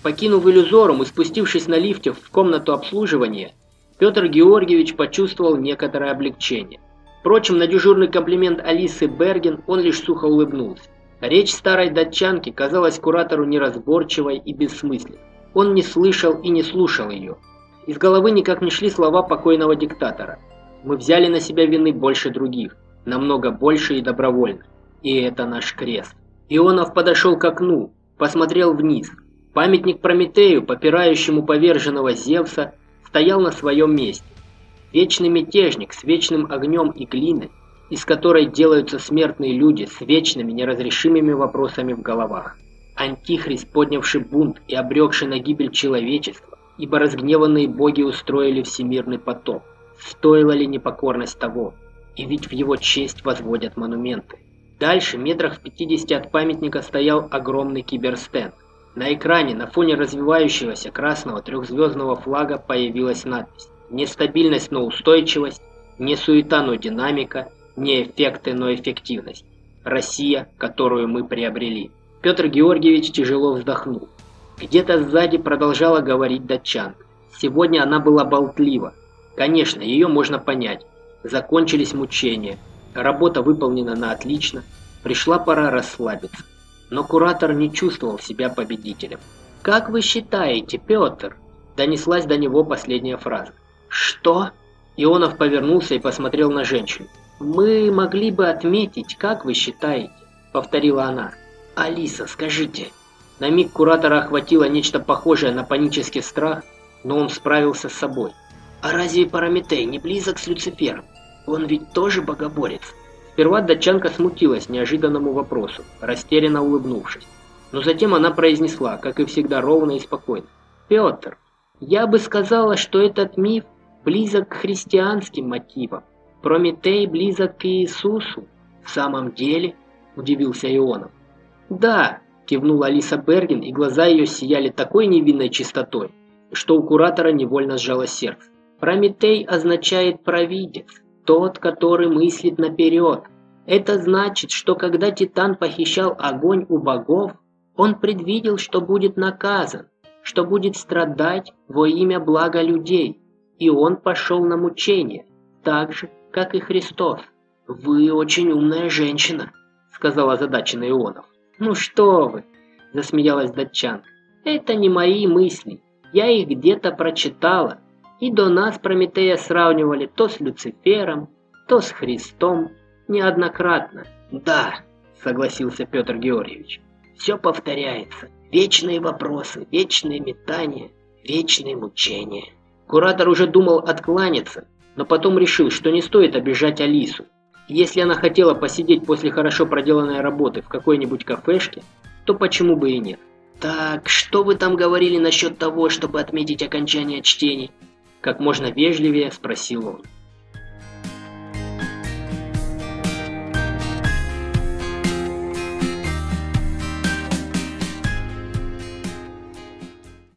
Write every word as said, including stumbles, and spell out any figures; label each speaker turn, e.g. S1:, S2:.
S1: Покинув иллюзорум и спустившись на лифте в комнату обслуживания, Петр Георгиевич почувствовал некоторое облегчение. Впрочем, на дежурный комплимент Алисы Берген он лишь сухо улыбнулся. Речь старой датчанки казалась куратору неразборчивой и бессмысленной. Он не слышал и не слушал ее. Из головы никак не шли слова покойного диктатора. «Мы взяли на себя вины больше других, намного больше и добровольно. И это наш крест». Ионов подошел к окну, посмотрел вниз. Памятник Прометею, попирающему поверженного Зевса, стоял на своем месте. Вечный мятежник с вечным огнем и глиной, из которой делаются смертные люди с вечными неразрешимыми вопросами в головах. Антихрист, поднявший бунт и обрекший на гибель человечества, ибо разгневанные боги устроили всемирный потоп. Стоила ли непокорность того? И ведь в его честь возводят монументы. Дальше, метрах в пятидесяти от памятника, стоял огромный киберстенд. На экране, на фоне развивающегося красного трехзвездного флага, появилась надпись: «Нестабильность, но устойчивость, не суета, но динамика, не эффекты, но эффективность. Россия, которую мы приобрели». Петр Георгиевич тяжело вздохнул. Где-то сзади продолжала говорить датчанка. Сегодня она была болтлива. Конечно, ее можно понять. Закончились мучения. Работа выполнена на отлично. Пришла пора расслабиться. Но куратор не чувствовал себя победителем. «Как вы считаете, Петр?» Донеслась до него последняя фраза. «Что?» Ионов повернулся и посмотрел на женщину. «Мы могли бы отметить, как вы считаете?» Повторила она. «Алиса, скажите». На миг куратора охватило нечто похожее на панический страх, но он справился с собой. «А разве Прометей не близок с Люцифером? Он ведь тоже богоборец?» Сперва датчанка смутилась неожиданному вопросу, растерянно улыбнувшись. Но затем она произнесла, как и всегда, ровно и спокойно. «Петр, я бы сказала, что этот миф близок к христианским мотивам. Прометей близок к Иисусу». «В самом деле?» – удивился Ионов. «Да», – кивнула Алиса Берген, и глаза ее сияли такой невинной чистотой, что у куратора невольно сжалось сердце. «Прометей означает провидец, тот, который мыслит наперед. Это значит, что когда Титан похищал огонь у богов, он предвидел, что будет наказан, что будет страдать во имя блага людей, и он пошел на мучения, так же, как и Христос». «Вы очень умная женщина», — сказал озадаченный Ионов. «Ну что вы», — засмеялась датчанка, — «это не мои мысли, я их где-то прочитала, и до нас Прометея сравнивали то с Люцифером, то с Христом, неоднократно». «Да», — согласился Петр Георгиевич, — «все повторяется, вечные вопросы, вечные метания, вечные мучения». Куратор уже думал откланяться, но потом решил, что не стоит обижать Алису. Если она хотела посидеть после хорошо проделанной работы в какой-нибудь кафешке, то почему бы и нет? «Так, что вы там говорили насчет того, чтобы отметить окончание чтений?» Как можно вежливее спросил он.